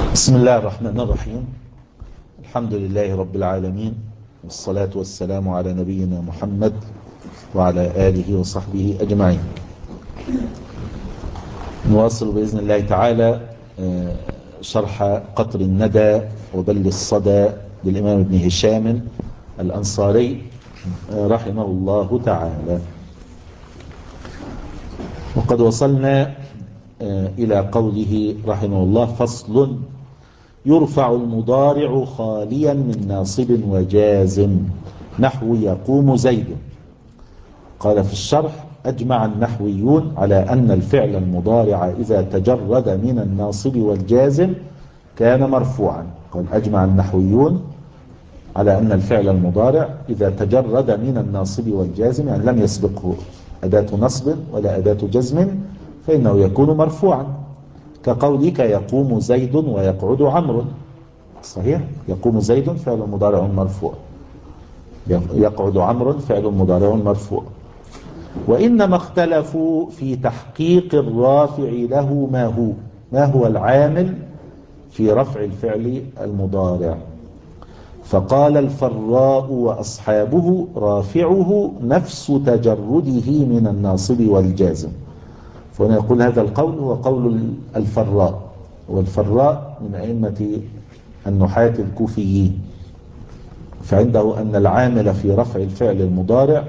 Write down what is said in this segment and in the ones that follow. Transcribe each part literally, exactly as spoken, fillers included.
بسم الله الرحمن الرحيم. الحمد لله رب العالمين، والصلاة والسلام على نبينا محمد وعلى آله وصحبه أجمعين. نواصل بإذن الله تعالى شرح قطر الندى وبل الصدى للإمام ابن هشام الأنصاري رحمه الله تعالى. وقد وصلنا إلى قوله رحمه الله: فصل: يرفع المضارع خاليا من ناصب وجازم، نحو يقوم زيد. قال في الشرح: أجمع النحويون على أن الفعل المضارع إذا تجرد من الناصب والجازم كان مرفوعا. قال: أجمع النحويون على أن الفعل المضارع إذا تجرد من الناصب والجازم، يعني لم يسبقه أداة نصب ولا أداة جزم، فإنه يكون مرفوعا، كقولك يقوم زيد ويقعد عمرو. صحيح، يقوم زيد فعل مضارع مرفوع، يقعد عمرو فعل مضارع مرفوع. وإنما اختلفوا في تحقيق الرافع له ما هو ما هو العامل في رفع الفعل المضارع. فقال الفراء وأصحابه: رافعه نفس تجرده من الناصب والجازم. فهنا يقول هذا القول هو قول الفراء، والفراء من أئمة النحاة الكوفيين، فعنده أن العامل في رفع الفعل المضارع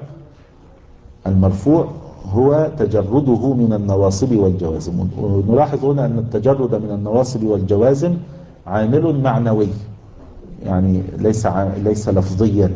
المرفوع هو تجرده من النواصب والجوازم. ونلاحظ هنا أن التجرد من النواصب والجوازم عامل معنوي، يعني ليس ليس لفظيا.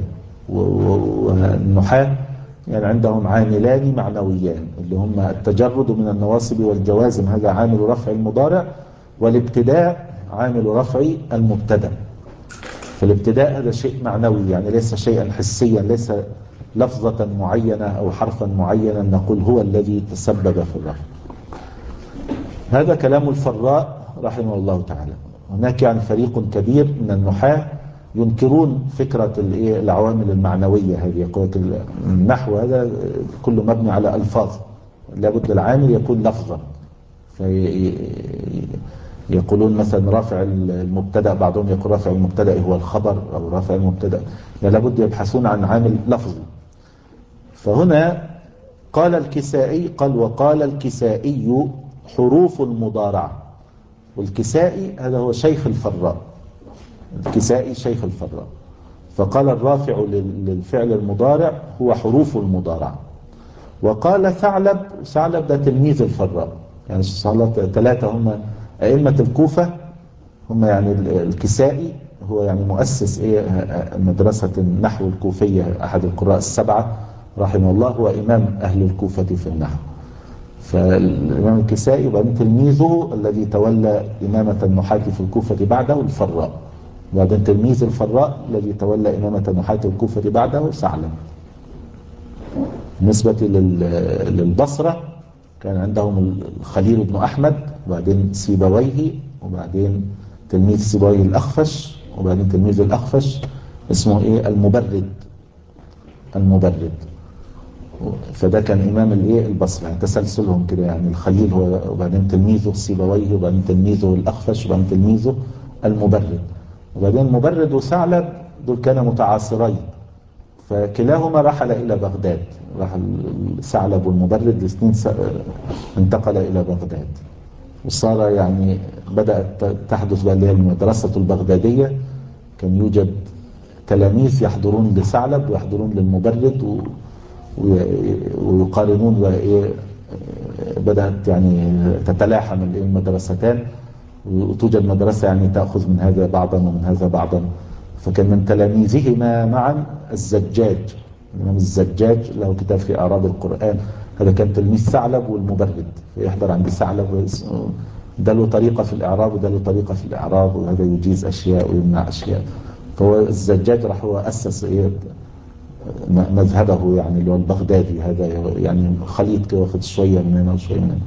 والنحاة يعني عندهم عاملان معنويان، اللي هم التجرد من النواصب والجوازم، هذا عامل رفع المضارع، والابتداء عامل رفع المبتدا. فالابتداء هذا شيء معنوي، يعني ليس شيئا حسيا، ليس لفظة معينة أو حرفا معينا نقول هو الذي تسبب في الرفع. هذا كلام الفراء رحمه الله تعالى. هناك يعني فريق كبير من النحاة ينكرون فكرة العوامل المعنوية هذه، يقول النحو هذا كله مبني على ألفاظ، لابد العامل يكون لفظا. يقولون مثلا رافع المبتدا، بعضهم يقول رافع المبتدا هو الخبر، او رافع المبتدا، يعني لابد يبحثون عن عامل لفظي. فهنا قال الكسائي، قال: وقال الكسائي حروف المضارعة. والكسائي هذا هو شيخ الفراء، الكسائي شيخ الفراء. فقال الرافع للفعل المضارع هو حروف المضارعة. وقال ثعلب، ثعلب ده تلميذ الفراء، يعني ثلاثة هم أئمة الكوفة، هم يعني الكسائي هو يعني مؤسس إيه مدرسة النحو الكوفية، أحد القراء السبعة رحمه الله، هو إمام أهل الكوفة في النحو. فالإمام الكسائي، وبعدين تلميذه الذي تولى إمامة النحاة في الكوفة بعده الفراء، وبعدين تلميذ الفراء الذي تولى إمامة النحاة الكوفة بعده ثعلب. بالنسبة للبصرة كان عندهم الخليل بن أحمد، وبعدين سيبويه، وبعدين تلميذ سيبويه الأخفش، وبعدين تلميذ الأخفش اسمه إيه المبرد المبرد فده كان إمام الإيه البصرة، يعني تسلسلهم كده، يعني الخليل هو، وبعدين تلميذه سيبويه، وبعدين تلميذه الأخفش، وبعدين تلميذه المبرد. وبعدين مبرد وثعلب دول كانوا متعاصرين، فكلاهما رحل إلى بغداد، راح ثعلب والمبرد الاثنين انتقل إلى بغداد، وصار يعني بدأت تحدث بقى اللي هي المدرسة البغدادية. كان يوجد تلاميذ يحضرون لثعلب ويحضرون للمبرد و... ويقارنون، وإيه بدأت يعني تتلاحم المدرستان، وتوجد مدرسة يعني تأخذ من هذا بعضا ومن هذا بعضا. فكان من تلاميذهما معا الزجاج، الإمام الزجاج له كتاب في أعراب القرآن، هذا كان تلميذ ثعلب والمبرد، فيحضر عند ثعلب، ده له طريقة في الإعراب وده له طريقة في الإعراب، وهذا يجيز أشياء ويمنع أشياء. فهو الزجاج راح هو أسس إيه مذهبه، يعني اللي هو البغدادي، هذا يعني خليط كده، واخد شوية من هنا وشوية من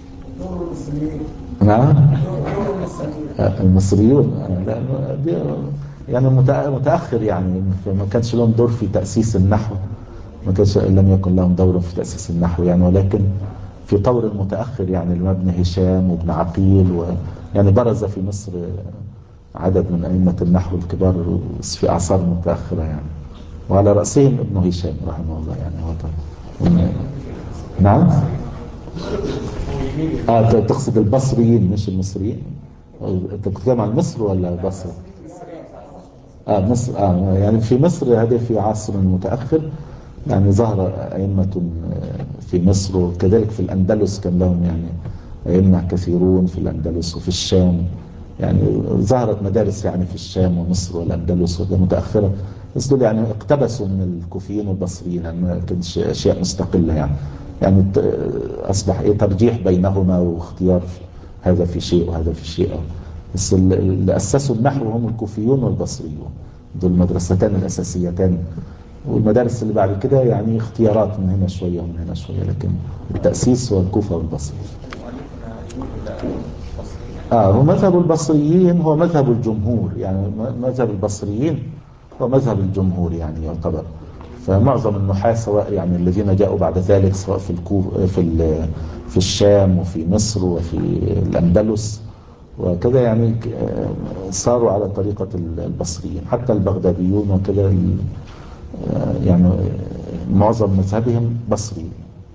هنا. نعم، المصريون يعني متأخر، يعني ما كانش لهم دور في تأسيس النحو، ما كانش لم يكن لهم دور في تأسيس النحو يعني، ولكن في طور المتأخر يعني لابن هشام وابن عقيل و يعني برز في مصر عدد من أئمة النحو الكبار في أعصار متأخرة يعني، وعلى رأسهم ابن هشام رحمه الله يعني. هو طبعا نعم. آه تقصد البصريين مش المصريين؟ أنت بتتكلم عن مصر ولا بصر؟ آه مصر. آه يعني في مصر هذه في عصر متأخر يعني ظهر أئمة في مصر، وكذلك في الأندلس كان لهم يعني أئمة كثيرون في الأندلس وفي الشام. يعني ظهرت مدارس يعني في الشام ومصر والأندلس متأخرة، بس دول يعني اقتبسوا من الكوفيين والبصريين يعني، ما كانتش أشياء مستقلة يعني. يعني أصبح إيه ترجيح بينهما واختيار هذا في شيء وهذا في شيء. بس اللي أسسوا النحو هم الكوفيون والبصريون، دول المدرستان الأساسيتان، والمدارس اللي بعد كده يعني اختيارات من هنا شوية ومن هنا شوية، لكن التأسيس هو الكوفة والبصرة. آه هو مذهب البصريين هو مذهب الجمهور يعني، مذهب البصريين هو مذهب الجمهور يعني يعتبر. فمعظم النحاة سواء يعني الذين جاءوا بعد ذلك سواء في الكوف في في الشام وفي مصر وفي الأندلس وكذا يعني صاروا على طريقة البصريين، حتى البغداديون وكذا يعني معظم مذهبهم بصري.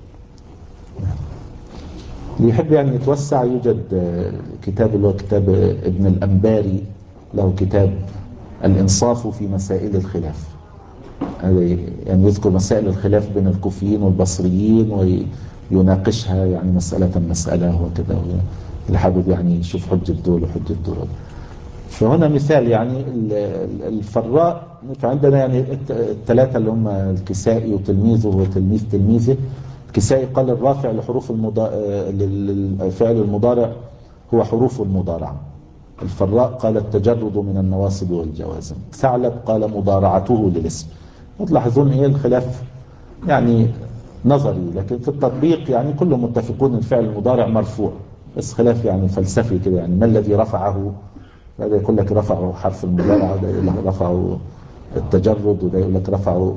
اللي يحب يعني يتوسع يوجد كتاب اللي هو كتاب ابن الأنباري، له كتاب الإنصاف في مسائل الخلاف، يعني يذكر مسائل الخلاف بين الكوفيين والبصريين ويناقشها يعني مسألة مسألة وكذا، اللي حابب يعني يشوف حجة دول وحجة دول. فهنا مثال يعني الفراء، فعندنا يعني الثلاثة اللي هم الكسائي وتلميذه وتلميذ تلميذه. الكسائي قال الرافع لحروف المضا... للفعل المضارع هو حروف المضارعة. الفراء قال التجرد من النواصب والجوازم. ثعلب قال مضارعته للاسم. وتلاحظون ايه الخلاف يعني نظري، لكن في التطبيق يعني كلهم متفقون الفعل المضارع مرفوع، بس خلاف يعني فلسفي كده يعني ما الذي رفعه. هذا يقول لك رفعه حرف المضارعة، وده يقول لك رفعه التجرد، وده يقول لك رفعه.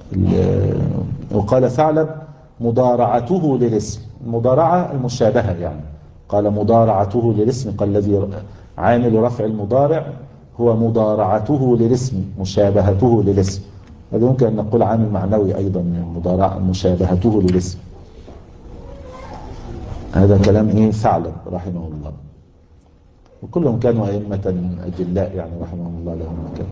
وقال ثعلب مضارعته للاسم، المضارعة المشابهة يعني. قال مضارعته للاسم، قال الذي عامل رفع المضارع هو مضارعته للاسم مشابهته للاسم. هذا يمكن أن نقول عامل معنوي أيضا، مضارعة مشابهته للاسم. هذا كلام إيه ثعلب رحمه الله، وكلهم كانوا أئمة أجلاء يعني رحمهم الله لهم مكان.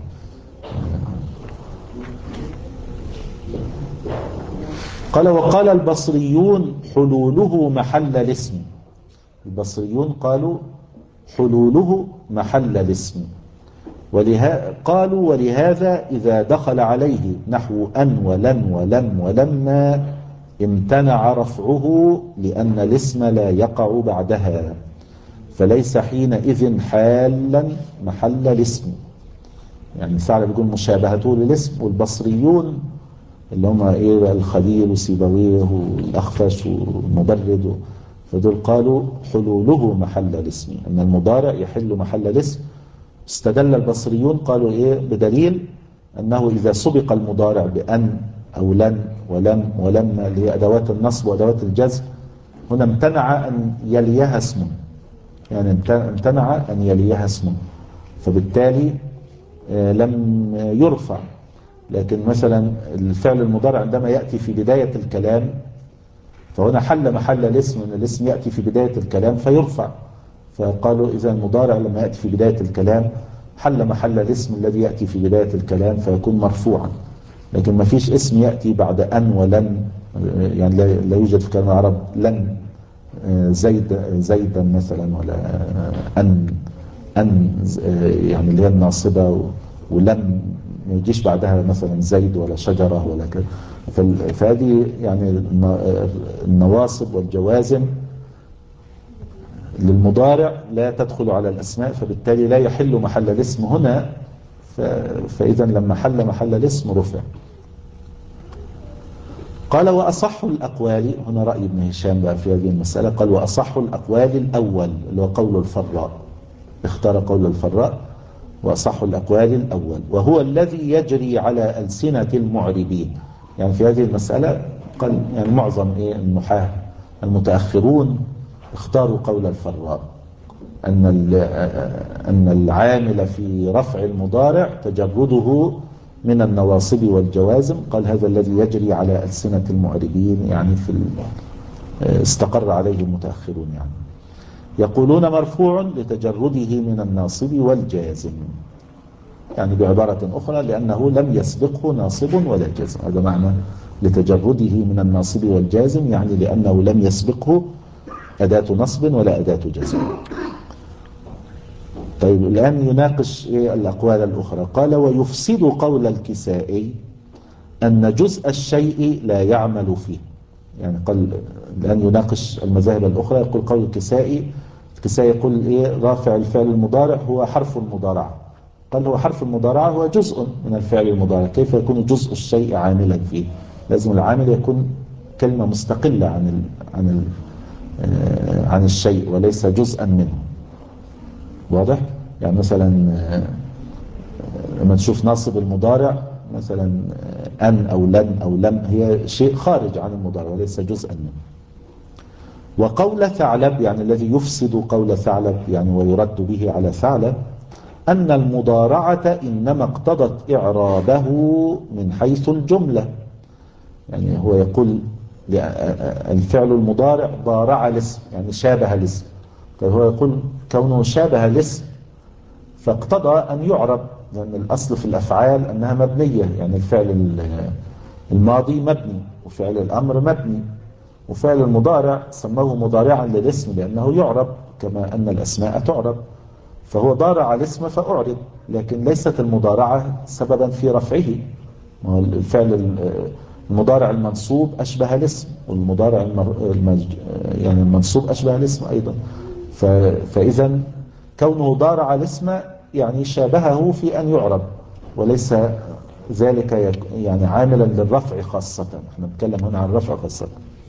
قال وقال البصريون حلوله محل الاسم. البصريون قالوا حلوله محل الاسم، ولها قالوا ولهذا إذا دخل عليه نحو أن ولن ولم ولما امتنع رفعه لأن الاسم لا يقع بعدها، فليس حينئذ حالا محل الاسم. يعني ثعلب بيقول مشابهته للاسم، والبصريون اللي هم ايه الخليل وسيبويه والأخفش والمبرد، فدول قالوا حلوله محل الاسم، أن المضارع يحل محل الاسم. استدل البصريون قالوا ايه بدليل أنه إذا سبق المضارع بأن أو لن ولم ولما اللي هي أدوات النصب وأدوات الجزم، هنا امتنع أن يليها اسم، يعني امتنع أن يليها اسم، فبالتالي لم يرفع. لكن مثلا الفعل المضارع عندما يأتي في بداية الكلام فهنا حل محل الاسم، أن الاسم يأتي في بداية الكلام فيرفع. فقالوا إذا المضارع لما يأتي في بداية الكلام حل محل الاسم الذي يأتي في بداية الكلام فيكون مرفوعا. لكن ما فيش اسم يأتي بعد أن ولن، يعني لا يوجد في كلام العرب لن زيد زيدا مثلا، ولا أن أن يعني اللي هي الناصبة، ولم ما يجيش بعدها مثلا زيد ولا شجرة ولا كذا. فهذه يعني النواصب والجوازم للمضارع لا تدخل على الأسماء، فبالتالي لا يحل محل الاسم هنا. فإذا لما حل محل الاسم رفع. قال وأصح الأقوال، هنا رأي ابن هشام بقى في هذه المسألة، قال وأصح الأقوال الأول اللي هو قول الفراء، اختار قول الفراء وأصح الأقوال الأول، وهو الذي يجري على ألسنة المعربين. يعني في هذه المسألة قال يعني معظم إيه النحاة المتأخرون اختاروا قول الفراء أن أن العامل في رفع المضارع تجرده من النواصب والجوازم. قال هذا الذي يجري على ألسنة المعربين، يعني في استقر عليه المتأخرون، يعني يقولون مرفوع لتجرده من الناصب والجازم، يعني بعبارة أخرى لأنه لم يسبقه ناصب ولا جازم. هذا معنى لتجرده من الناصب والجازم، يعني لأنه لم يسبقه أداة نصب ولا أداة جزم. طيب الآن يناقش إيه الأقوال الأخرى. قال ويفسد قول الكسائي أن جزء الشيء لا يعمل فيه. يعني قال الآن يناقش المذاهب الأخرى. يقول قول الكسائي، الكسائي يقول إيه رافع الفعل المضارع هو حرف المضارعة. قال هو حرف المضارعة هو جزء من الفعل المضارع، كيف يكون جزء الشيء عاملا فيه؟ لازم العامل يكون كلمة مستقلة عن ال عن ال عن الشيء وليس جزءا منه. واضح؟ يعني مثلا لما نشوف ناصب المضارع مثلا أن أو لن أو لم، هي شيء خارج عن المضارع وليس جزءا منه. وقول ثعلب، يعني الذي يفسد قول ثعلب يعني ويرد به على ثعلب، أن المضارعة إنما اقتضت إعرابه من حيث الجملة. يعني هو يقول الفعل المضارع ضارع الاسم، يعني شابه الاسم. فهو يقول كونه شابه الاسم فاقتضى أن يعرب، لأن الأصل في الأفعال أنها مبنية. يعني الفعل الماضي مبني، وفعل الأمر مبني، وفعل المضارع سموه مضارعا للاسم لأنه يعرب كما أن الأسماء تعرب. فهو ضارع الاسم فأعرب، لكن ليست المضارعة سببا في رفعه. الفعل المضارع المنصوب أشبه الاسم، والمضارع المج... يعني المنصوب أشبه الاسم أيضا. ف... فإذا كونه ضارع الاسم يعني شابهه في أن يعرب، وليس ذلك يعني عاملا للرفع خاصة. احنا نتكلم هنا عن الرفع خاصة.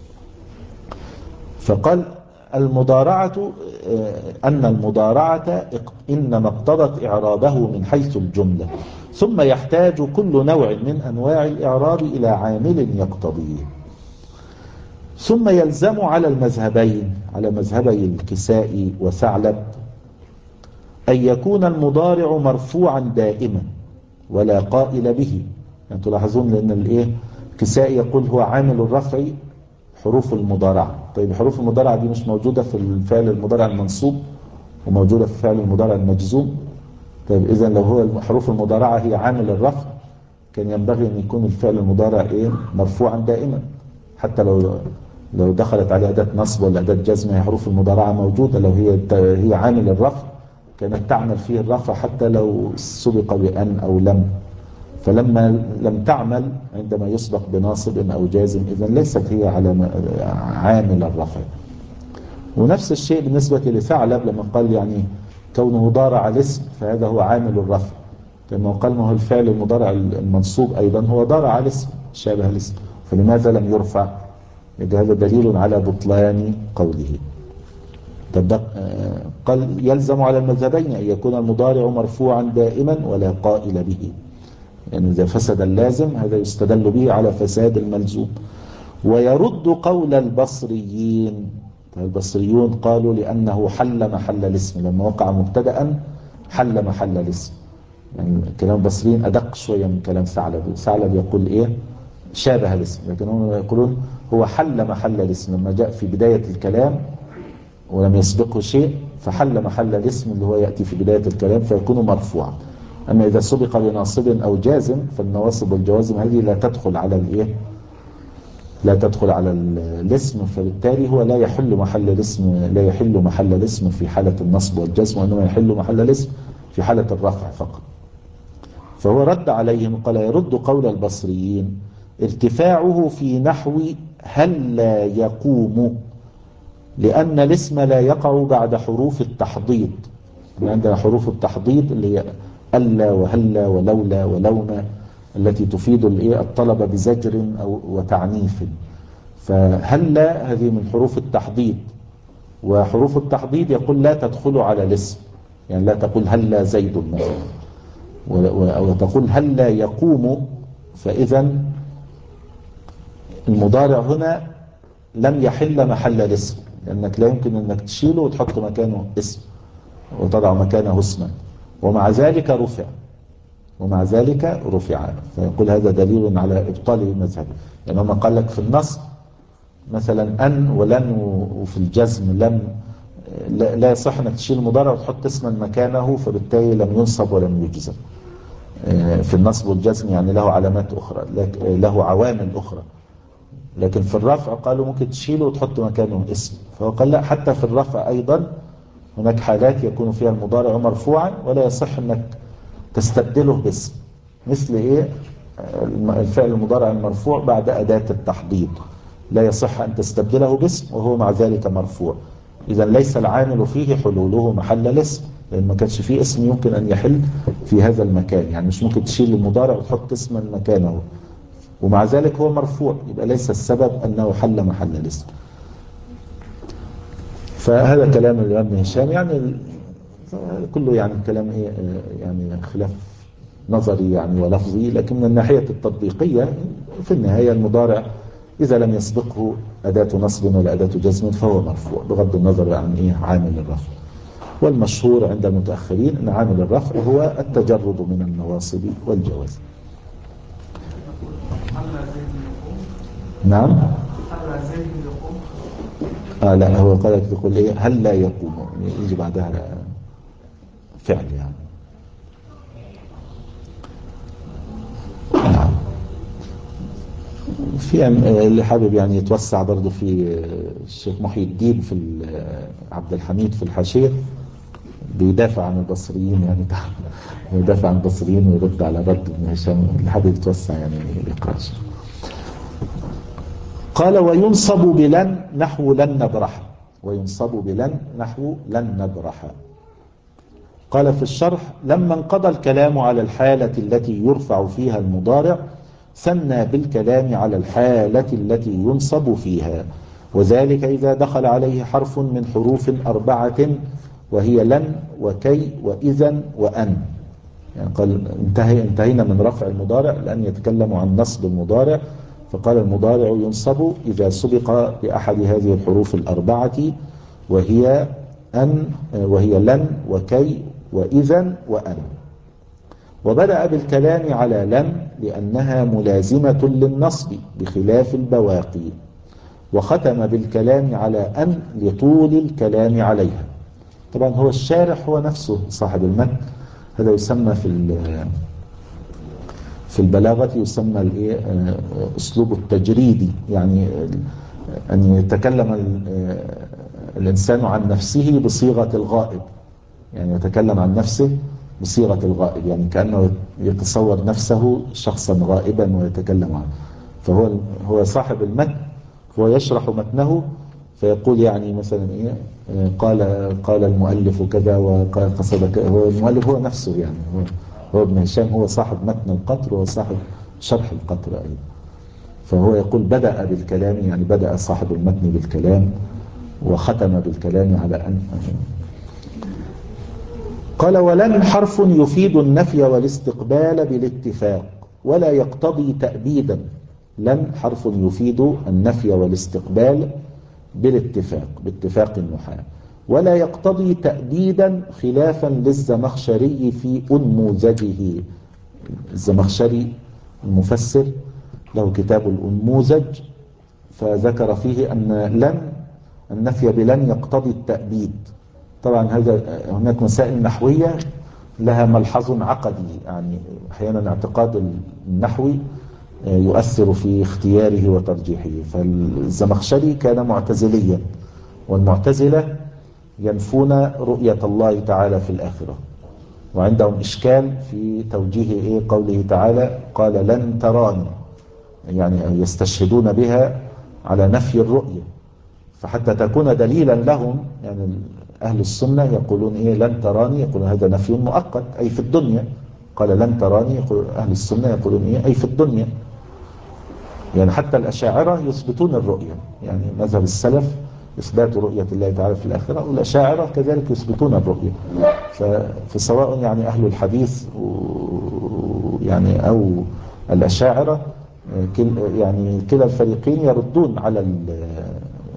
فقال المضارعة أن المضارعة إنما اقتضت إعرابه من حيث الجملة، ثم يحتاج كل نوع من أنواع الإعراب إلى عامل يقتضيه. ثم يلزم على المذهبين، على مذهبي الكسائي وثعلب، أن يكون المضارع مرفوعا دائما ولا قائل به. يعني تلاحظون لأن الإيه الكسائي يقول هو عامل الرفع حروف المضارعة. طيب حروف المضارعة دي مش موجودة في الفعل المضارع المنصوب وموجودة في فعل المضارع المجزوم. طيب إذا لو هو حروف المضارعة هي عامل الرفع كان ينبغي أن يكون الفعل المضارع إيه مرفوعا دائما، حتى لو لو دخلت عليه أداة نصب ولا أداة جزم هي حروف المضارعة موجودة. لو هي هي عامل الرفع كانت تعمل فيه الرفع حتى لو سبق بأن أو لم. فلما لم تعمل عندما يسبق بناصب أو جازم إذن ليست هي على عامل الرفع. ونفس الشيء بالنسبة لثعلب لما قال يعني كونه ضارع الاسم فهذا هو عامل الرفع، لما قال ما هو الفعل المضارع المنصوب أيضا هو ضارع الاسم شابه الاسم، فلماذا لم يرفع؟ هذا دليل على بطلان قوله. قال يلزم على المذهبين أن يكون المضارع مرفوعا دائما ولا قائل به. يعني إذا فسد اللازم هذا يستدل به على فساد الملزوم. ويرد قول البصريين، البصريون قالوا لأنه حل محل الاسم، لما وقع مبتدأ حل محل الاسم. يعني كلام البصريين أدق شوية من كلام ثعلب. ثعلب يقول إيه شابه الاسم، لكن هم يقولون هو حل محل الاسم لما جاء في بداية الكلام ولم يسبقه شيء فحل محل الاسم اللي هو يأتي في بداية الكلام فيكون مرفوعا. أما إذا سبق بناصب أو جازم فالنواصب والجوازم هذه لا تدخل على الإيه لا تدخل على الاسم، فبالتالي هو لا يحل محل الاسم لا يحل محل الاسم في حالة النصب والجزم، وإنما يحل محل الاسم في حالة الرفع فقط. فهو رد عليهم قال يرد قول البصريين ارتفاعه في نحو هل لا يقوم، لأن الاسم لا يقع بعد حروف التحضيض. عندنا حروف التحضيض اللي هي ألا وهلا ولولا ولوما التي تفيد الطلب بزجر أو وتعنيف. فهلا هذه من حروف التحضيض، وحروف التحضيض يقول لا تدخل على الاسم. يعني لا تقول هلا زيد مثلا، أو تقول هلا يقوم. فإذا المضارع هنا لم يحل محل الاسم، لأنك لا يمكن أنك تشيله وتحط مكانه اسم وتضع مكانه اسما، ومع ذلك رفع ومع ذلك رفع فيقول هذا دليل على إبطال المذهب. يعني هم قال لك في النص مثلا أن ولن، وفي الجزم لم، لا يصح أنك تشيل المضارع وتحط اسما مكانه، فبالتالي لم ينصب ولم يجزم. في النصب والجزم يعني له علامات أخرى، له عوامل أخرى. لكن في الرفع قالوا ممكن تشيله وتحط مكانه اسم، فهو قال لا، حتى في الرفع أيضا هناك حالات يكون فيها المضارع مرفوعا ولا يصح أنك تستبدله باسم. مثل إيه؟ الفعل المضارع المرفوع بعد أداة التحضيض لا يصح أن تستبدله باسم وهو مع ذلك مرفوع. إذا ليس العامل فيه حلوله محل الاسم، لأن ما كانش فيه اسم يمكن أن يحل في هذا المكان. يعني مش ممكن تشيل المضارع وتحط اسما مكانه، ومع ذلك هو مرفوع، يبقى ليس السبب أنه حل محل الاسم. فهذا كلام الإمام ابن هشام، يعني كله يعني كلام إيه، يعني خلاف نظري يعني ولفظي، لكن من الناحية التطبيقية في النهاية المضارع إذا لم يسبقه أداة نصب ولا أداة جزم فهو مرفوع بغض النظر عن إيه عامل الرفع. والمشهور عند المتأخرين أن عامل الرفع هو التجرد من النواصب والجواز. نعم. آه لا، هو قال تقول إيه هل لا يقوم، يجي بعدها فعل يعني. نعم. في اللي حابب يعني يتوسع برضه في الشيخ محي الدين في عبد الحميد في الحاشية بيدافع عن البصريين، يعني يدافع عن البصريين ويرد على رد ابن هشام. اللي حابب يتوسع يعني يقرأ. قال وينصب بلن نحو لن نبرح، وينصب بلن نحو لن نبرح. قال في الشرح لما انقضى الكلام على الحالة التي يرفع فيها المضارع ثنى بالكلام على الحالة التي ينصب فيها، وذلك إذا دخل عليه حرف من حروف أربعة وهي لن وكي وإذن وأن. يعني قال انتهي انتهينا من رفع المضارع لأن يتكلم عن نصب المضارع، فقال المضارع ينصب إذا سبق بأحد هذه الحروف الأربعة وهي أن وهي لن وكي وإذن وأن. وبدأ بالكلام على لن لأنها ملازمة للنصب بخلاف البواقي، وختم بالكلام على أن لطول الكلام عليها. طبعا هو الشارح هو نفسه صاحب المتن، هذا يسمى في في البلاغة يسمى الايه اسلوب التجريدي، يعني ان يتكلم الانسان عن نفسه بصيغة الغائب، يعني يتكلم عن نفسه بصيغة الغائب، يعني كأنه يتصور نفسه شخصا غائبا ويتكلم عنه. فهو هو صاحب المتن هو يشرح متنه فيقول يعني مثلا ايه قال قال المؤلف كذا وقال قصد كذا. هو المؤلف هو نفسه، يعني هو هو ابن هشام هو صاحب متن القطر وهو صاحب شرح القطر أيضا. فهو يقول بدأ بالكلام، يعني بدأ صاحب المتن بالكلام وختم بالكلام على أن. قال ولن حرف يفيد النفي والاستقبال بالاتفاق ولا يقتضي تأبيدا. لن حرف يفيد النفي والاستقبال بالاتفاق باتفاق النحاة، ولا يقتضي تأبيدا خلافا للزمخشري في أنموذجه. الزمخشري المفسر له كتاب الأنموذج فذكر فيه أن لن النفي بلن يقتضي التأبيد. طبعا هذا هناك مسائل نحوية لها ملحظ عقدي، يعني أحيانا اعتقاد النحوي يؤثر في اختياره وترجيحه. فالزمخشري كان معتزليا، والمعتزلة ينفون رؤية الله تعالى في الآخرة، وعندهم إشكال في توجيه إيه قوله تعالى قال لن تراني، يعني يستشهدون بها على نفي الرؤية. فحتى تكون دليلا لهم، يعني أهل السنة يقولون إيه لن تراني، يقولون هذا نفي مؤقت أي في الدنيا. قال لن تراني، يقول أهل السنة يقولون إيه أي في الدنيا. يعني حتى الأشاعرة يثبتون الرؤية، يعني مذهب السلف إثبات رؤية الله تعالى في الآخرة، والأشاعرة كذلك يثبتون الرؤية. فسواء يعني أهل الحديث يعني أو الأشاعرة يعني كلا الفريقين يردون على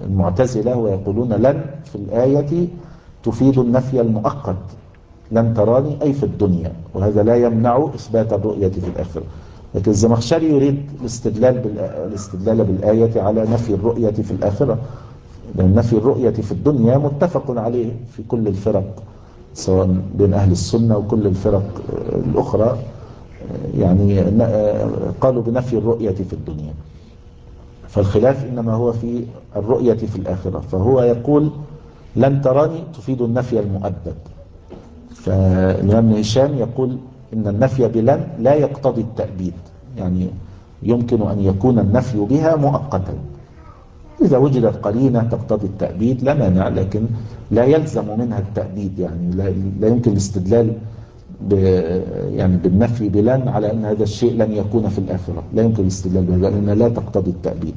المعتزلة ويقولون لن في الآية تفيد النفي المؤقت، لن تراني أي في الدنيا، وهذا لا يمنع إثبات الرؤية في الآخرة. لكن الزمخشري يريد الاستدلال الاستدلال بالآية على نفي الرؤية في الآخرة، لأن نفي الرؤية في الدنيا متفق عليه في كل الفرق، سواء بين أهل السنة وكل الفرق الأخرى، يعني قالوا بنفي الرؤية في الدنيا. فالخلاف إنما هو في الرؤية في الآخرة، فهو يقول لن تراني تفيد النفي المؤبد، فالإمام هشام يقول إن النفي بلن لا يقتضي التأبيد، يعني يمكن أن يكون النفي بها مؤقتا، إذا وجدت قرينة تقتضي التأبيد لا مانع، لكن لا يلزم منها التأبيد، يعني لا, لا يمكن الاستدلال يعني بالنفي بلن على أن هذا الشيء لن يكون في الآخرة، لا يمكن الاستدلال بها لأنها لا تقتضي التأبيد.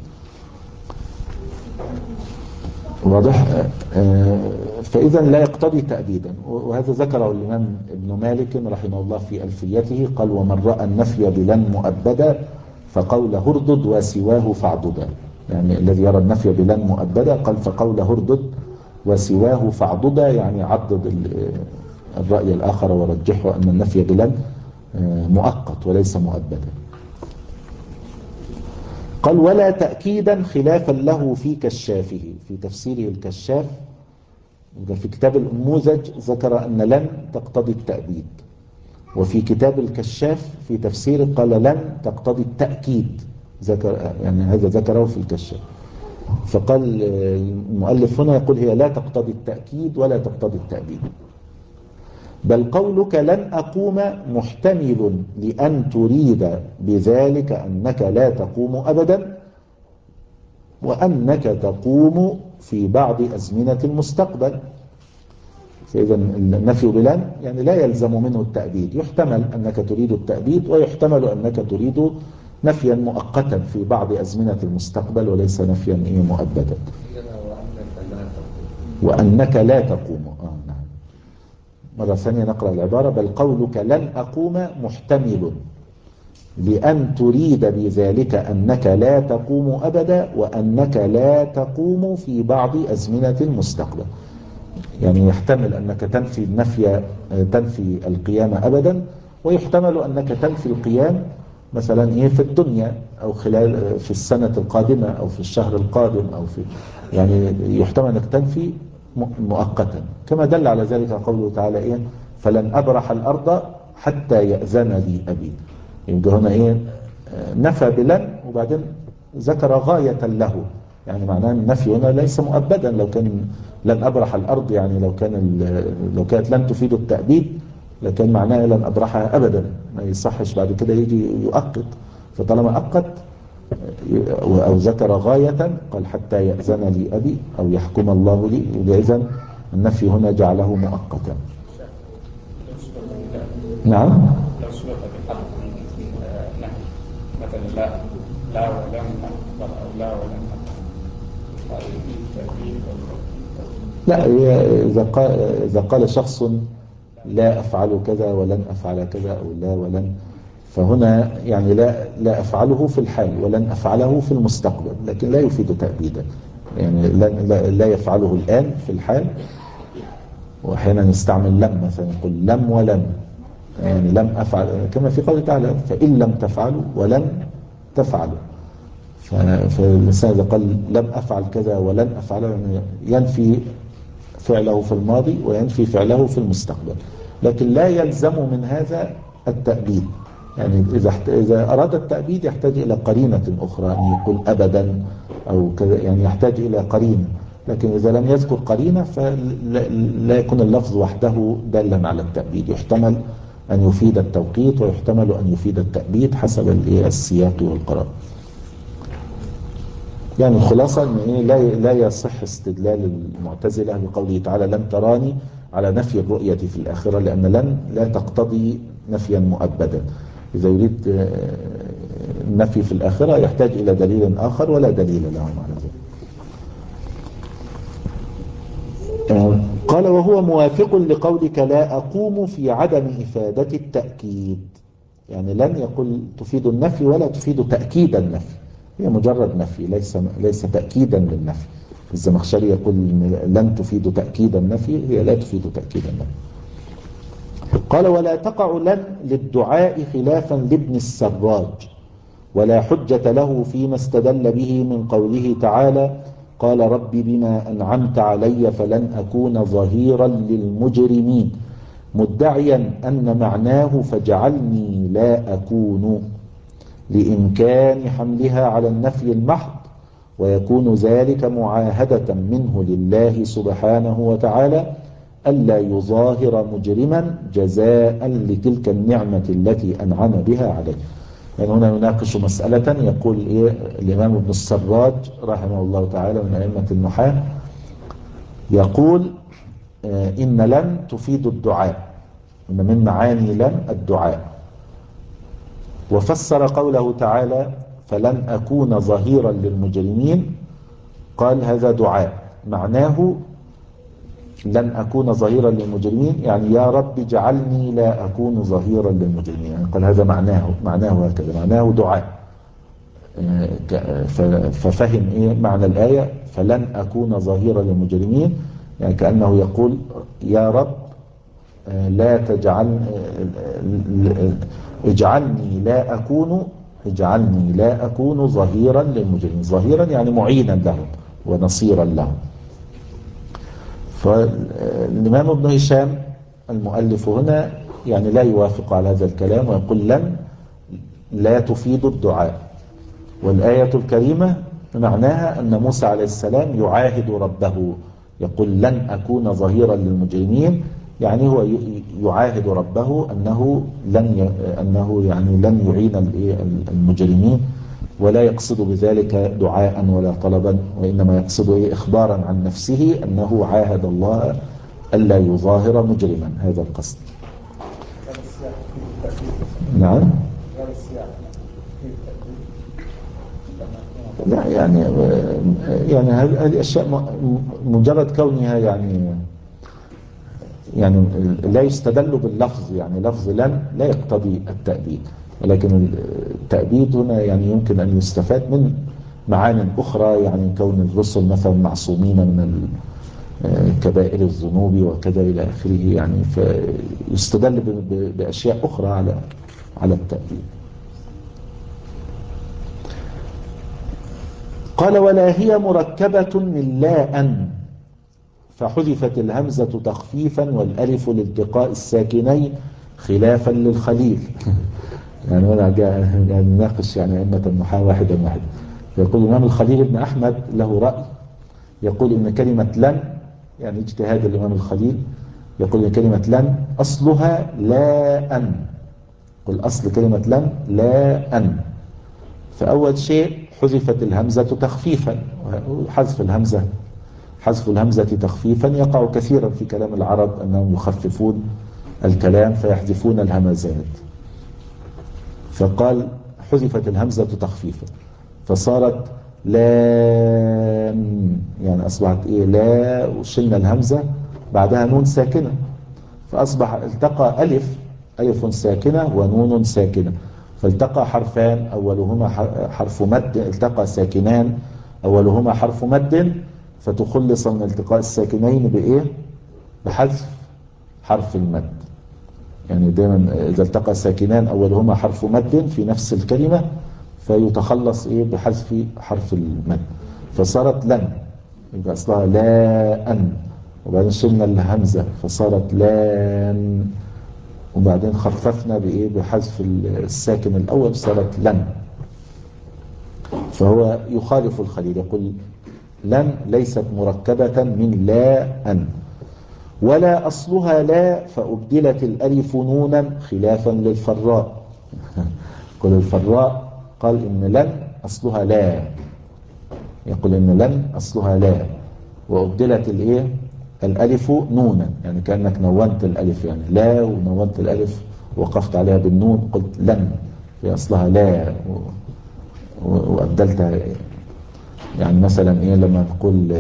واضح؟ فإذا لا يقتضي تأبيدا، وهذا ذكره الإمام ابن مالك رحمه الله في ألفيته، قال ومن رأى النفي بلن مؤبدا فقول هردد وسواه فاعضدا، يعني الذي يرى النفي بلن مؤبدا قال فقول هردد وسواه فاعضدا، يعني عضد الرأي الآخر ورجحه أن النفي بلن مؤقت وليس مؤبدا. قال ولا تأكيدا خلافا له في كشافه، في تفسيره الكشاف في كتاب الأنموذج ذكر أن لن تقتضي التأبيد، وفي كتاب الكشاف في تفسيره قال لن تقتضي التأكيد، ذكر يعني هذا ذكره في الكشاف. فقال المؤلف هنا يقول هي لا تقتضي التأكيد ولا تقتضي التأبيد، بل قولك لن أقوم محتمل لأن تريد بذلك أنك لا تقوم أبدا، وأنك تقوم في بعض أزمنة المستقبل. فإذا النفي بلن يعني لا يلزم منه التأبيد، يحتمل أنك تريد التأبيد ويحتمل أنك تريد نفيا مؤقتا في بعض أزمنة المستقبل وليس نفيا إيه مؤبدا. وأنك لا تقوم آه نعم. مرة ثانية نقرأ العبارة بل قولك لن أقوم محتمل لأن تريد بذلك أنك لا تقوم أبدا وأنك لا تقوم في بعض أزمنة المستقبل، يعني يحتمل أنك تنفي النفي تنفي القيام أبدا، ويحتمل أنك تنفي القيام مثلا إيه في الدنيا أو خلال في السنة القادمة أو في الشهر القادم أو في يعني يحتمل أنك تنفي مؤقتا، كما دل على ذلك قوله تعالى إيه فلن أبرح الأرض حتى يأذن لي أبي. يبقى هنا إيه نفى بلن وبعدين ذكر غاية له، يعني معناه النفي هنا ليس مؤبدا، لو كان لن أبرح الأرض يعني لو كان لو كانت لن تفيد التأبيد لكن معناه لن أبرحها أبدا، ما يصحش بعد كده يجي يؤقت، فطالما أقت أو ذكر غاية قال حتى يأذن لي أبي أو يحكم الله لي، إذن النفي هنا جعله مؤقتا. نعم مثلا لا لا ولم أكبر أو لا ولم لا إذا قال, إذا قال شخص لا أفعل كذا ولن أفعل كذا أو لا ولن، فهنا يعني لا لا أفعله في الحال ولن أفعله في المستقبل، لكن لا يفيد تأبيدا، يعني لا, لا يفعله الآن في الحال، وأحيانا يستعمل لم مثلا يقول لم ولن، يعني لم أفعل كما في قوله تعالى فإن لم تفعلوا ولن تفعلوا، فالإنسان إذا قال لم أفعل كذا ولن أفعله ينفي فعله في الماضي وينفي فعله في المستقبل، لكن لا يلزم من هذا التأبيد، يعني إذا إذا أراد التأبيد يحتاج إلى قرينة أخرى، أن يقول أبدا أو كذا، يعني يحتاج إلى قرينة، لكن إذا لم يذكر قرينة فلا يكون اللفظ وحده دالا على التأبيد، يحتمل أن يفيد التوقيت ويحتمل أن يفيد التأبيد حسب السياق والقرار. يعني الخلاصة أن إيه لا لا يصح استدلال المعتزلة بقوله تعالى لن تراني على نفي الرؤية في الآخرة، لأن لن لا تقتضي نفيا مؤبدا، إذا يريد النفي في الآخرة يحتاج إلى دليل آخر ولا دليل له على ذلك. قال وهو موافق لقولك لا أقوم في عدم إفادة التأكيد، يعني لن يقول تفيد النفي ولا تفيد تأكيد النفي، هي مجرد نفي ليس ليس تأكيدا للنفي، الزمخشري يقول لن تفيد تأكيد النفي، هي لا تفيد تأكيد النفي. قال ولا تقع لن للدعاء خلافا لابن السراج، ولا حجة له فيما استدل به من قوله تعالى قال رب بما أنعمت علي فلن أكون ظهيرا للمجرمين، مدعيا أن معناه فاجعلني لا أكون، لإمكان حملها على النفي المحض، ويكون ذلك معاهدة منه لله سبحانه وتعالى ألا يظاهر مجرما جزاء لتلك النعمة التي أنعم بها عليه. يعني هنا يناقش مسألة، يقول إيه الإمام ابن السراج رحمه الله تعالى من أئمة النحاة، يقول آه إن لن تفيد الدعاء، إن من معاني لن الدعاء، وفسر قوله تعالى فلن أكون ظهيرا للمجرمين، قال هذا دعاء معناه لن أكون ظهيرا للمجرمين، يعني يا رب اجعلني لا أكون ظهيرا للمجرمين، يعني قال هذا معناه معناه هكذا، معناه دعاء. ففهم إيه معنى الآية فلن أكون ظهيرا للمجرمين، يعني كأنه يقول يا رب لا تجعل اجعلني لا أكون اجعلني لا أكون ظهيرا للمجرمين، ظهيرا يعني معينا لهم ونصيرا لهم. فالإمام ابن هشام المؤلف هنا يعني لا يوافق على هذا الكلام، ويقول لن لا تفيد الدعاء، والآية الكريمة معناها أن موسى عليه السلام يعاهد ربه، يقول لن أكون ظهيرا للمجرمين، يعني هو يعاهد ربه أنه لن أنه يعني لن يعين المجرمين، ولا يقصد بذلك دعاء ولا طلبا، وإنما يقصد إيه إخبارا عن نفسه أنه عاهد الله ألا يظاهر مجرما، هذا القصد. نعم. لا يعني يعني هذه الأشياء مجرد كونها يعني يعني لا يستدل باللفظ، يعني لفظ لن لا يقتضي التأبيد، ولكن التأبيد هنا يعني يمكن أن يستفاد من معان أخرى، يعني كون الرسل مثلا معصومين من كبائر الذنوب وكذا إلى آخره، يعني فيستدل بأشياء أخرى على على التأبيد. قال ولا هي مركبة من لا أن، فحذفت الهمزة تخفيفا والألف لالتقاء الساكنين خلافا للخليل. يعني هنا جاء نناقش يعني أئمة النحاة واحدا واحدا. يقول الإمام الخليل بن أحمد له رأي، يقول إن كلمة لن، يعني اجتهاد الإمام الخليل، يقول إن كلمة لن أصلها لا أن، قل أصل كلمة لن لا أن. فأول شيء حذفت الهمزة تخفيفا، وحذف الهمزة حذف الهمزة تخفيفا يقع كثيرا في كلام العرب، أنهم يخففون الكلام فيحذفون الهمزات، فقال حذفت الهمزة تخفيفا فصارت لام، يعني أصبحت إيه لا، وشلنا الهمزة بعدها نون ساكنة، فأصبح التقى ألف ألف ساكنة ونون ساكنة، فالتقى حرفان أولهما حرف مد، التقى ساكنان أولهما حرف مد، فتخلص من التقاء الساكنين بإيه؟ بحذف حرف المد. يعني دائما إذا التقى ساكنان أولهما حرف مد في نفس الكلمة فيتخلص إيه؟ بحذف حرف المد، فصارت لن، يبقى أصلها لا أن، وبعدين شلنا الهمزة فصارت لان، وبعدين خففنا بإيه؟ بحذف الساكن الأول صارت لن. فهو يخالف الخليل، يقول لن ليست مركبة من لا أن، ولا أصلها لا فأبدلت الألف نونا خلافا للفراء. يقول الفراء قال إن لن أصلها لا، يقول إن لن أصلها لا وأبدلت الإيه الألف نونا، يعني كأنك نونت الألف، يعني لا ونونت الألف وقفت عليها بالنون قلت لن، هي أصلها لا وأبدلتها. يعني مثلا إيه لما تقول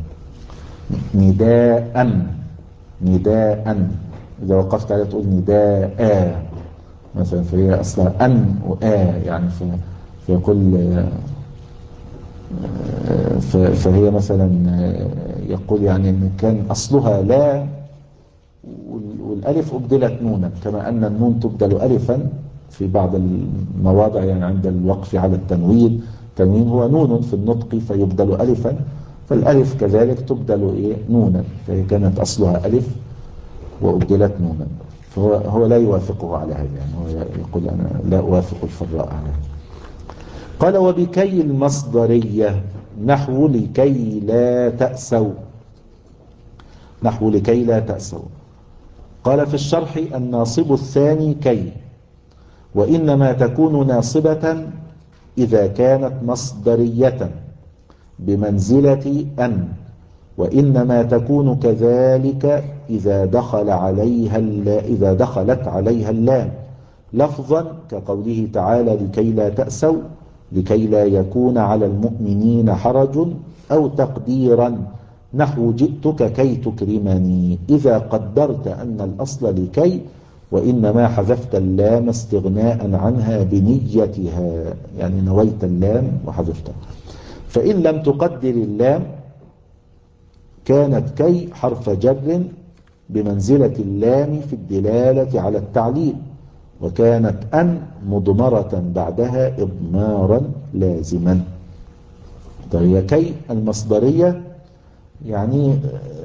نداء نداء، إذا وقفت عليها تقول نداء مثلا، فهي أصلها أن وآ، يعني فيقول فهي مثلا يقول يعني إن كان أصلها لا والألف أبدلت نونا، كما أن النون تبدل ألفا في بعض المواضع، يعني عند الوقف على التنوين، التنوين هو نون في النطق فيبدل ألفا، فالألف كذلك تبدل إيه نونا، فهي كانت أصلها ألف وأبدلت نونا. فهو هو لا يوافقه على هذا، يعني هو يقول أنا لا أوافق الفراء على هذا. قال وبكي المصدرية نحو لكي لا تأسوا، نحو لكي لا تأسوا. قال في الشرح الناصب الثاني كي، وإنما تكون ناصبة إذا كانت مصدرية بمنزلة أن، وإنما تكون كذلك إذا دخل عليها إذا دخلت عليها اللام لفظا، كقوله تعالى لكي لا تأسوا لكي لا يكون على المؤمنين حرج، أو تقديرا نحو جئتك كي تكرمني، إذا قدرت أن الأصل لكي وإنما حذفت اللام استغناء عنها بنيتها، يعني نويت اللام وحذفتها. فإن لم تقدر اللام كانت كي حرف جر بمنزلة اللام في الدلالة على التعليل، وكانت أن مضمرة بعدها إضمارا لازما. طيب كي المصدرية يعني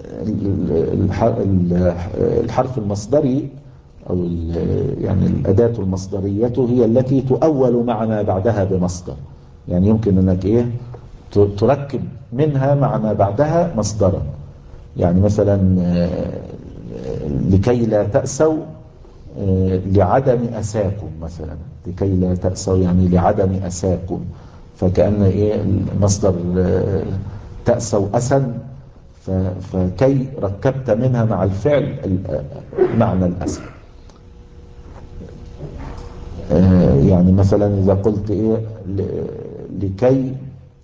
الحرف المصدري أو يعني الأداة المصدرية هي التي تؤول مع ما بعدها بمصدر، يعني يمكن أنك إيه تركب منها مع ما بعدها مصدرا، يعني مثلا لكي لا تأسوا لعدم أساكم مثلا، لكي لا تأسوا يعني لعدم أساكم، فكأن إيه المصدر تأسوا أسا، فكي ركبت منها مع الفعل معنى الأسى. يعني مثلا إذا قلت إيه لكي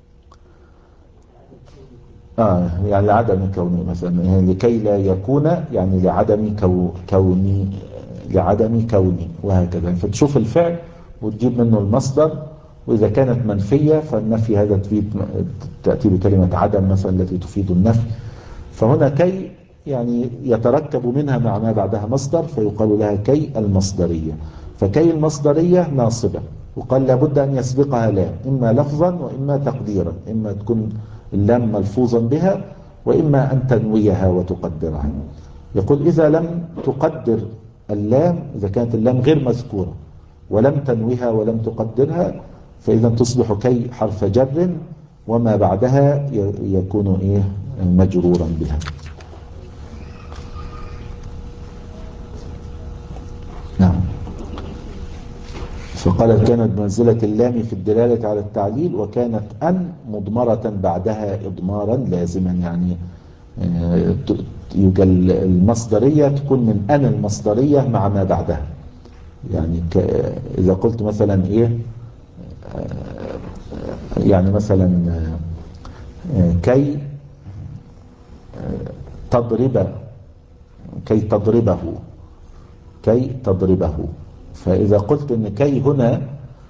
آه يعني لعدم كوني مثلا، يعني لكي لا يكون يعني لعدم كو كوني لعدم كوني وهكذا، فتشوف الفعل وتجيب منه المصدر، وإذا كانت منفية فالنفي هذا تفيد تأتي بكلمة عدم مثلا التي تفيد النفي. فهنا كي يعني يتركب منها مع ما بعدها مصدر فيقال لها كي المصدرية. فكي المصدرية ناصبة، وقال لابد أن يسبقها لام، إما لفظا وإما تقديرا، إما تكون اللام ملفوظا بها وإما أن تنويها وتقدرها. يقول إذا لم تقدر اللام، إذا كانت اللام غير مذكورة ولم تنويها ولم تقدرها، فإذا تصبح كي حرف جر وما بعدها يكون إيه مجرورا بها. نعم. فقالت كانت منزلة اللام في الدلالة على التعليل، وكانت أن مضمرة بعدها إضمارا لازما، يعني المصدرية تكون من أن المصدرية مع ما بعدها، يعني إذا قلت مثلا إيه يعني مثلا كي تضرب كي تضربه كي تضربه، فإذا قلت إن كي هنا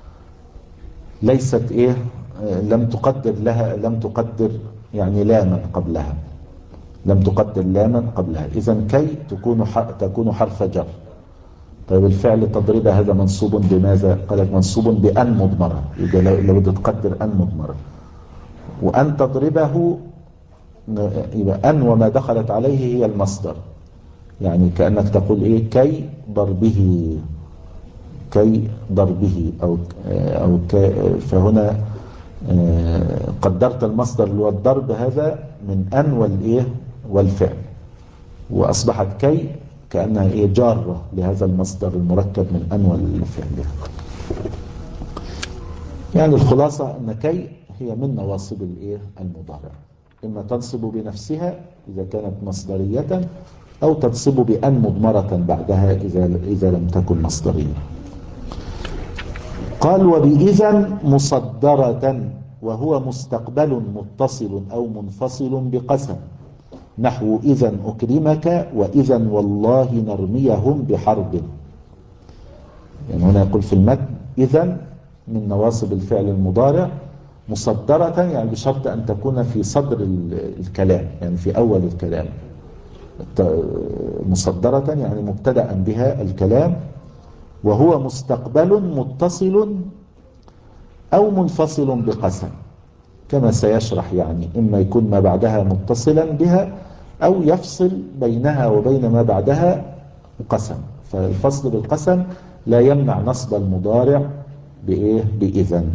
ليست إيه لم تقدر لها لم تقدر يعني لاما قبلها لم تقدر لاما قبلها إذن كي تكون تكون حرف جر. طيب الفعل تضرب هذا منصوب بماذا؟ قالت منصوب بأن مضمرة، يبقى لابد تقدر أن مضمرة، وأن تضربه يبقى أن وما دخلت عليه هي المصدر، يعني كأنك تقول إيه كي ضربه كي ضربه أو أو فهنا قدرت المصدر اللي هو الضرب هذا من أن والإيه والفعل، وأصبحت كي كأنها إيه جارة لهذا المصدر المركب من أن والفعل. يعني الخلاصة أن كي هي من نواصب الإيه المضارع، إما تنصب بنفسها إذا كانت مصدرية، أو تنصب بأن مضمرة بعدها إذا إذا لم تكن مصدرية. قال وبإذن مصدرة، وهو مستقبل متصل أو منفصل بقسم، نحو إذن أكرمك وإذن والله نرميهم بحرب. يعني هنا يقول في المتن إذن من نواصب الفعل المضارع، مصدرة يعني بشرط أن تكون في صدر الكلام، يعني في أول الكلام. مصدرة يعني مبتدأ بها الكلام، وهو مستقبل متصل أو منفصل بقسم، كما سيشرح. يعني إما يكون ما بعدها متصلا بها أو يفصل بينها وبين ما بعدها قسم. فالفصل بالقسم لا يمنع نصب المضارع بإيه؟ بإذن.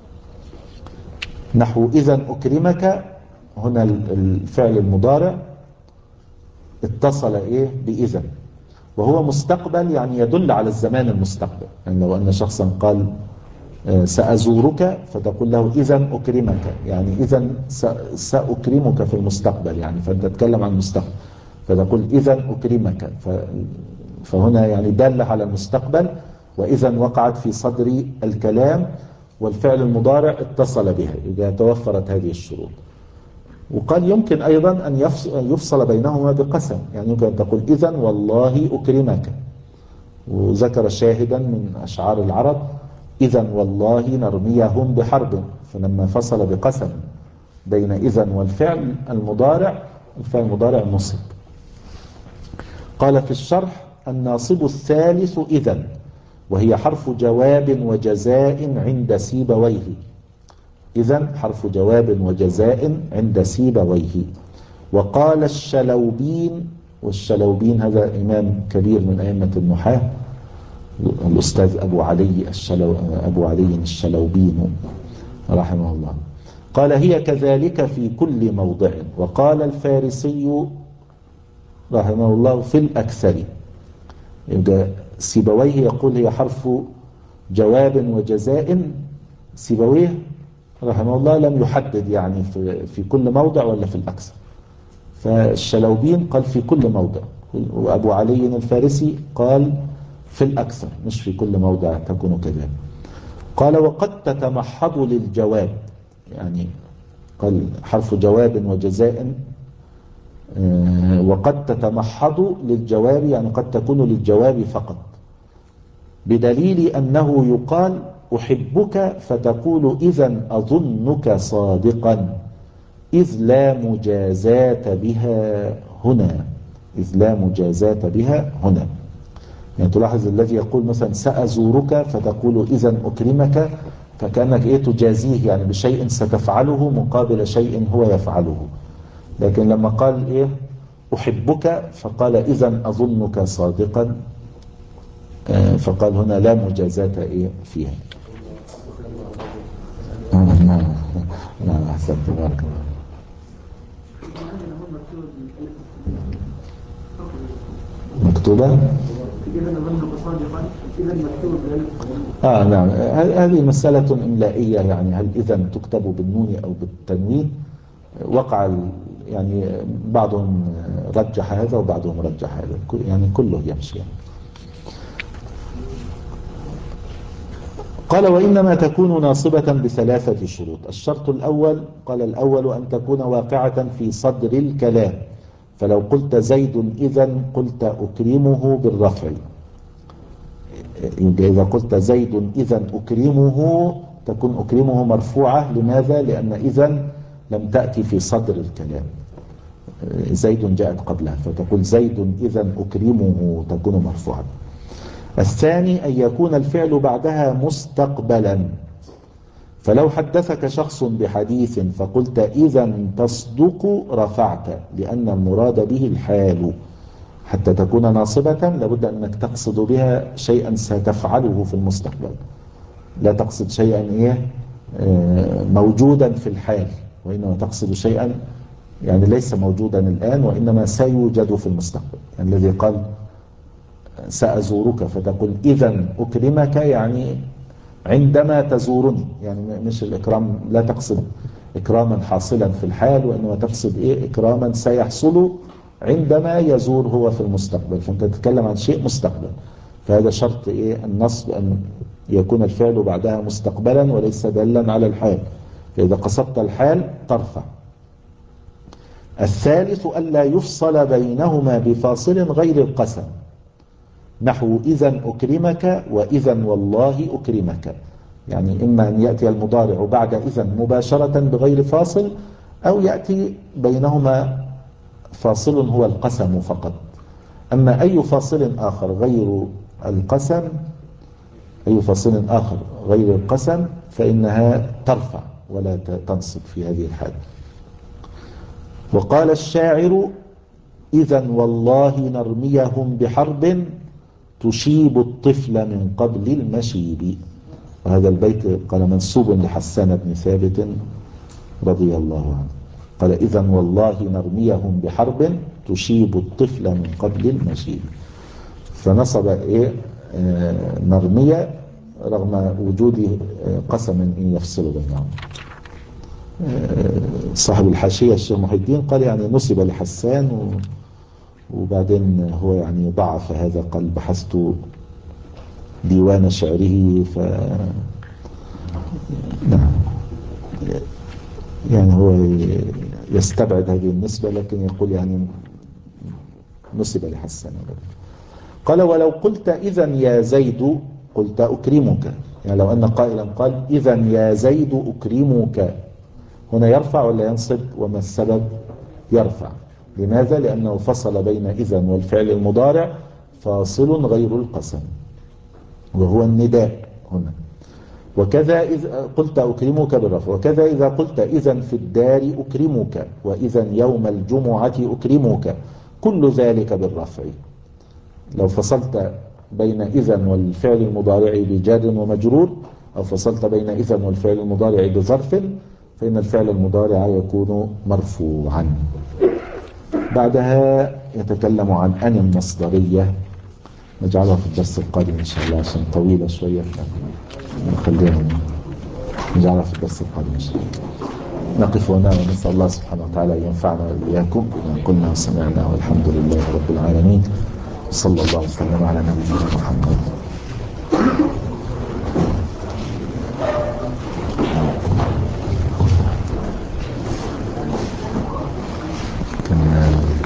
نحو إذن أكرمك، هنا الفعل المضارع اتصل إيه؟ بإذن، وهو مستقبل يعني يدل على الزمان المستقبل. يعني لو أن شخصا قال سأزورك فتقول له إذن أكرمك، يعني إذن سأكرمك في المستقبل، يعني فأنت تتكلم عن المستقبل فتقول إذن أكرمك. فهنا يعني دالة على المستقبل، وإذن وقعت في صدر الكلام، والفعل المضارع اتصل بها إذا توفرت هذه الشروط. وقال يمكن أيضا أن يفصل بينهما بقسم، يعني يمكن أن تقول إذن والله أكرمك. وذكر شاهدا من أشعار العرب: إذن والله نرميهم بحرب. فلما فصل بقسم بين إذن والفعل المضارع، الفعل المضارع نصب. قال في الشرح: الناصب الثالث إذن، وهي حرف جواب وجزاء عند سيبويه. إذن حرف جواب وجزاء عند سيبويه. وقال الشلوبين، والشلوبين هذا إمام كبير من أئمة النحاة، الأستاذ أبو علي الشلو أبو علي الشلوبين رحمه الله، قال: هي كذلك في كل موضع. وقال الفارسي رحمه الله: في الأكثر. يبقى سيبويه يقول هي حرف جواب وجزاء. سيبويه رحمه الله لم يحدد يعني في, في كل موضع ولا في الأكثر. فالشلوبين قال في كل موضع، وأبو علي الفارسي قال في الأكثر، مش في كل موضع تكون كذلك. قال: وقد تتمحض للجواب، يعني قال حرف جواب وجزاء، وقد تتمحض للجواب يعني قد تكون للجواب فقط، بدليل أنه يقال أحبك فتقول إذن أظنك صادقا، إذ لا مجازاة بها هنا، إذ لا مجازاة بها هنا. يعني تلاحظ الذي يقول مثلا سأزورك فتقول إذن أكرمك، فكأنك إيه تجازيه يعني بشيء ستفعله مقابل شيء هو يفعله. لكن لما قال إيه أحبك فقال إذن أظنك صادقا، آه فقال هنا لا مجازاة إيه فيها. نعم نعم أحسنت بارك الله. مكتوبة آه نعم، هذه مسألة إملائية، يعني هل إذن تكتب بالنون أو بالتنوين؟ وقع يعني بعضهم رجح هذا وبعضهم رجح هذا، يعني كله يمشي يعني. قال: وإنما تكون ناصبة بثلاثة شروط. الشرط الأول، قال الأول أن تكون واقعة في صدر الكلام، فلو قلت زيد إذن قلت أكرمه بالرفع. إذا قلت زيد إذن أكرمه تكون أكرمه مرفوعة. لماذا؟ لأن إذن لم تأتي في صدر الكلام، زيد جاءت قبلها، فتقول زيد إذن أكرمه تكون مرفوعة. الثاني أن يكون الفعل بعدها مستقبلا، فلو حدثك شخص بحديث فقلت إذن تصدق رفعت، لأن المراد به الحال. حتى تكون ناصبة لابد أنك تقصد بها شيئا ستفعله في المستقبل، لا تقصد شيئا إيه موجودا في الحال، وإنما تقصد شيئا يعني ليس موجودا الآن وإنما سيوجد في المستقبل. يعني الذي قال سأزورك فتقول إذن أكرمك يعني عندما تزورني، يعني مش الإكرام، لا تقصد إكراما حاصلا في الحال وإنما تقصد إيه إكراما سيحصل عندما يزور هو في المستقبل، فأنت تتكلم عن شيء مستقبل. فهذا شرط إيه النصب، أن يكون الفعل بعدها مستقبلا وليس دالا على الحال، فإذا قصدت الحال ترفع. الثالث ألا يفصل بينهما بفاصل غير القسم، نحو إذن أكرمك وإذن والله أكرمك، يعني إما أن يأتي المضارع بعد إذا مباشرة بغير فاصل، أو يأتي بينهما فاصل هو القسم فقط. أما أي فاصل آخر غير القسم أي فاصل آخر غير القسم فإنها ترفع ولا تنصب في هذه الحالة. وقال الشاعر: إذا والله نرميهم بحرب تشيب الطفل من قبل المشيب. وهذا البيت قال منسوب لحسان بن ثابت رضي الله عنه، قال: إذا والله نرميهم بحرب تشيب الطفل من قبل المشيب. فنصب إيه آه نرمية رغم وجود قسم إن يفصل بينهم. آه صاحب الحاشية الشيخ محي الدين قال يعني نصب لحسان و وبعدين هو يعني ضعف هذا، قال بحثت ديوان شعره ف نعم يعني هو يستبعد هذه النسبة، لكن يقول يعني نسب لحسان. قال: ولو قلت إذا يا زيد قلت أكرمك. يعني لو أن قائلا قال: إذا يا زيد أكرمك، هنا يرفع ولا ينصب؟ وما السبب؟ يرفع. لماذا؟ لأنه فصل بين إذا والفعل المضارع فاصل غير القسم وهو النداء هنا. وكذا إذا قلت أكرمك بالرفع، وكذا إذا قلت إذا في الدار أكرمك، وإذا يوم الجمعة أكرمك، كل ذلك بالرفع. لو فصلت بين إذا والفعل المضارع بجار ومجرور، أو فصلت بين إذا والفعل المضارع بظرف، فإن الفعل المضارع يكون مرفوعا. بعدها يتكلم عن أن المصدرية، نجعلها في الدرس القادم إن شاء الله عشان طويلة شوية، نخليها نجعلها في الدرس القادم إن شاء الله. نقف هنا ونسأل الله سبحانه وتعالى أن ينفعنا وإياكم بما قلنا وسمعنا، والحمد لله رب العالمين، صلى الله وسلم على نبينا محمد. كان